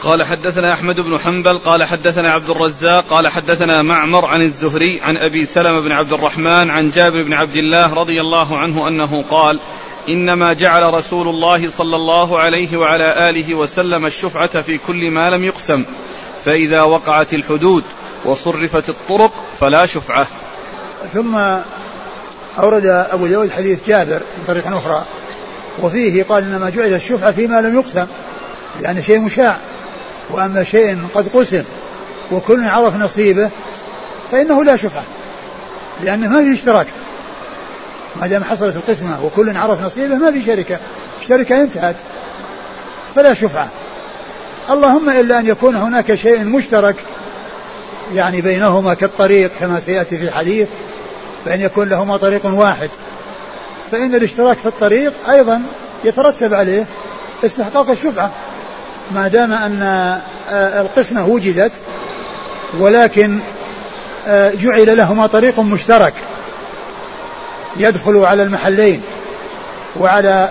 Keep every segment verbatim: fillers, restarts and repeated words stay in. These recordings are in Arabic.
قال حدثنا أحمد بن حنبل قال حدثنا عبد الرزاق قال حدثنا معمر عن الزهري عن أبي سلمة بن عبد الرحمن عن جابر بن عبد الله رضي الله عنه أنه قال إنما جعل رسول الله صلى الله عليه وعلى آله وسلم الشفعة في كل ما لم يقسم، فإذا وقعت الحدود وصرفت الطرق فلا شفعة. ثم أورد أبو داود حديث جابر من طريق أخرى وفيه قال إنما جعل الشفعة فيما لم يقسم، يعني شيء مشاع، وأما شيء قد قسم وكل عرف نصيبه فإنه لا شفعة، لأنه ما في اشتراك، ما دام حصلت القسمة وكل عرف نصيبه ما في شركة، الشركة انتهت فلا شفعة. اللهم إلا أن يكون هناك شيء مشترك يعني بينهما كالطريق كما سيأتي في الحديث، فإن يكون لهما طريق واحد فإن الاشتراك في الطريق أيضا يترتب عليه استحقاق الشفعة، ما دام أن القسمة وجدت ولكن جعل لهما طريق مشترك يدخل على المحلين وعلى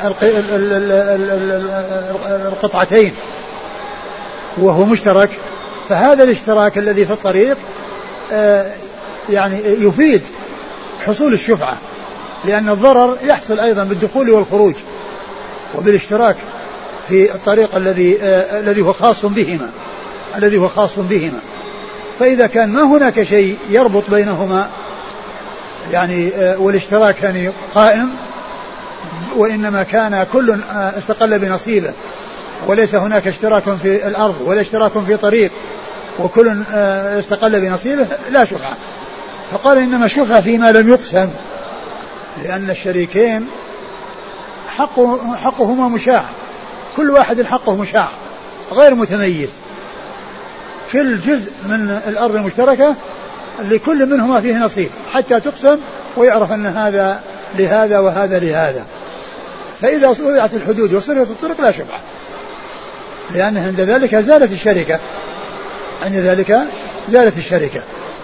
القطعتين وهو مشترك، فهذا الاشتراك الذي في الطريق يعني يفيد حصول الشفعة، لأن الضرر يحصل أيضا بالدخول والخروج وبالاشتراك في الطريق الذي الذي هو خاص بهما الذي هو خاص بهما فإذا كان ما هناك شيء يربط بينهما يعني والاشتراك يعني قائم، وإنما كان كل استقل بنصيبه وليس هناك اشتراك في الأرض ولا اشتراك في طريق وكل استقل بنصيبه لا شفعة. فقال إنما شفعة فيما لم يقسم، لأن الشريكين حقه حقهما مشاع، كل واحد حقه مشاع غير متميز، كل جزء من الأرض المشتركة لكل منهما فيه نصيب حتى تقسم ويعرف أن هذا لهذا وهذا لهذا. فإذا وضعت الحدود وصرفت الطرق لا شفعة، لأن عند ذلك زالت الشركة عند ذلك زالت الشركة.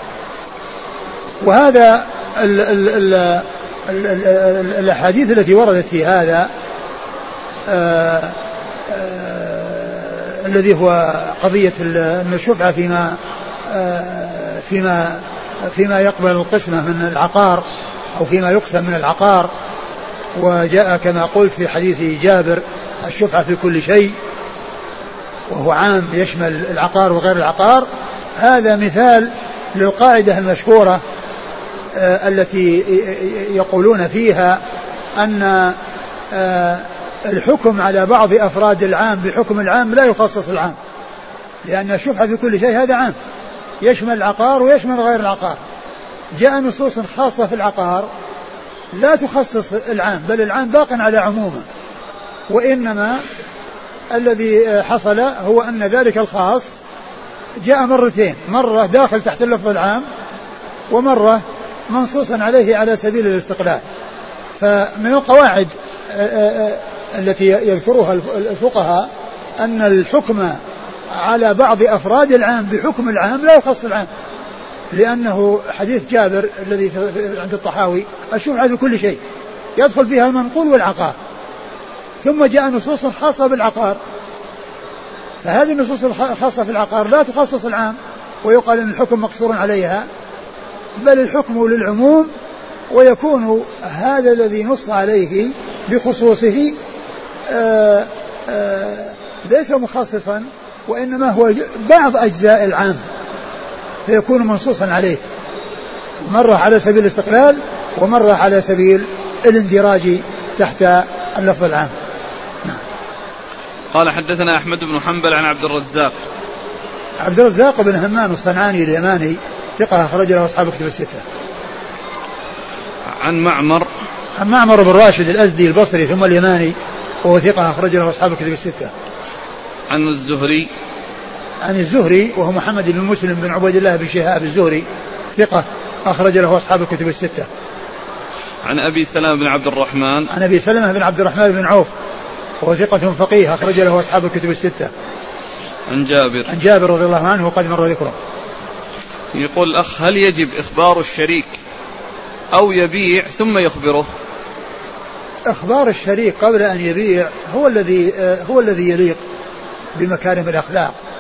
وهذا ال ال ال ال ال الأحاديث التي وردت في هذا آآ آآ الذي هو قضية الشفعة فيما فيما فيما يقبل القسمة من العقار أو فيما يقسم من العقار، وجاء كما قلت في حديث جابر الشفعة في كل شيء وهو عام يشمل العقار وغير العقار. هذا مثال للقاعدة المشهورة آه التي يقولون فيها أن آه الحكم على بعض أفراد العام بحكم العام لا يخصص العام، لأن الشفعة في كل شيء هذا عام يشمل العقار ويشمل غير العقار. جاء نصوص خاصة في العقار لا تخصص العام، بل العام باق على عمومه، وإنما الذي حصل هو أن ذلك الخاص جاء مرتين، مرة داخل تحت اللفظ العام ومرة منصوصا عليه على سبيل الاستقلال. فمن القواعد التي يذكرها الفقهاء أن الحكم على بعض أفراد العام بحكم العام لا يخص العام، لأنه حديث جابر الذي عند الطحاوي الشفعة في كل شيء يدخل فيها المنقول والعقار، ثم جاء نصوص خاصة بالعقار، فهذه النصوص الخاصة في العقار لا تخصص العام ويقال أن الحكم مقصور عليها، بل الحكم للعموم، ويكون هذا الذي نص عليه بخصوصه آآ آآ ليس مخصصا، وإنما هو بعض أجزاء العام فيكون منصوصا عليه، مرة على سبيل الاستقلال ومرة على سبيل الاندراج تحت اللفظ العام. قال حدثنا أحمد بن حنبل عن عبد الرزاق عبد الرزاق بن همام الصنعاني اليماني ثقة أخرج له أصحاب الكتب الستة. عن معمر عن معمر بن راشد الأزدي البصري ثم اليماني وهو ثقة أخرج له أصحاب الكتب الستة. عن الزهري عن الزهري وهو محمد بن مسلم بن عبيد الله بن شهاب الزهري ثقة أخرج له أصحاب الكتب الستة. عن أبي سلمة بن عبد الرحمن عن أبي سلمة بن عبد الرحمن بن عوف وهو ثقة فقيه أخرج له أصحاب الكتب الستة. عن جابر عن جابر رضي الله عنه وقد مر ذكره. يقول الأخ هل يجب إخبار الشريك أو يبيع ثم يخبره؟ إخبار الشريك قبل أن يبيع هو الذي هو الذي يليق بمكارم الأخلاق،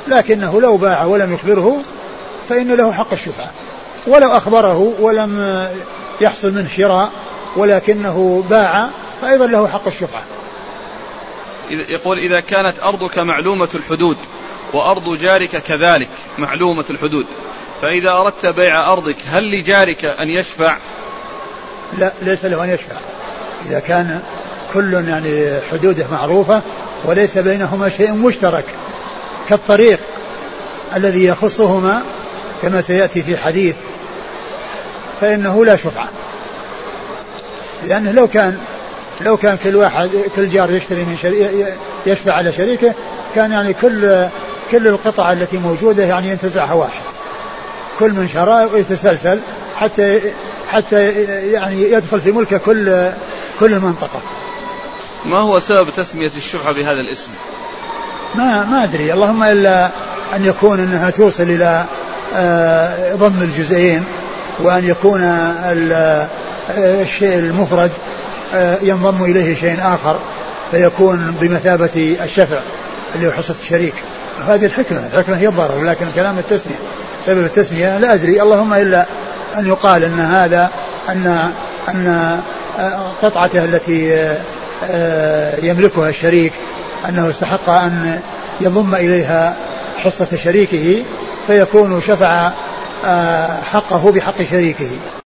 لكنه لو باع ولم يخبره فإن له حق الشفعة، ولو أخبره ولم يحصل منه شراء ولكنه باع فأيضا له حق الشفعة. يقول إذا كانت أرضك معلومة الحدود وأرض جارك كذلك معلومة الحدود، فإذا أردت بيع أرضك هل لجارك أن يشفع؟ لا، ليس له أن يشفع إذا كان كل يعني حدوده معروفة وليس بينهما شيء مشترك كالطريق الذي يخصهما كما سيأتي في حديث، فإنه لا شفعة، لأنه لو كان لو كان كل واحد كل جار يشتري من شريك يشفع على شريكه كان يعني كل كل القطع التي موجودة يعني ينتزعها واحد، كل من شراء ويتسلسل حتى حتى يعني يدخل في ملك كل كل المنطقة. ما هو سبب تسمية الشفعة بهذا الاسم؟ ما ما أدري، اللهم إلا أن يكون أنها توصل إلى ضم الجزئين، وأن يكون الشيء المفرد ينضم إليه شيء آخر فيكون بمثابة الشفع اللي هو حصة الشريك. هذه الحكمة الحكمة هي الضرر، لكن كلام التسمية سبب التسمية لا أدري، اللهم إلا أن يقال أن هذا أن أن قطعته التي يملكها الشريك أنه استحق أن يضم إليها حصة شريكه فيكون شفع حقه بحق شريكه.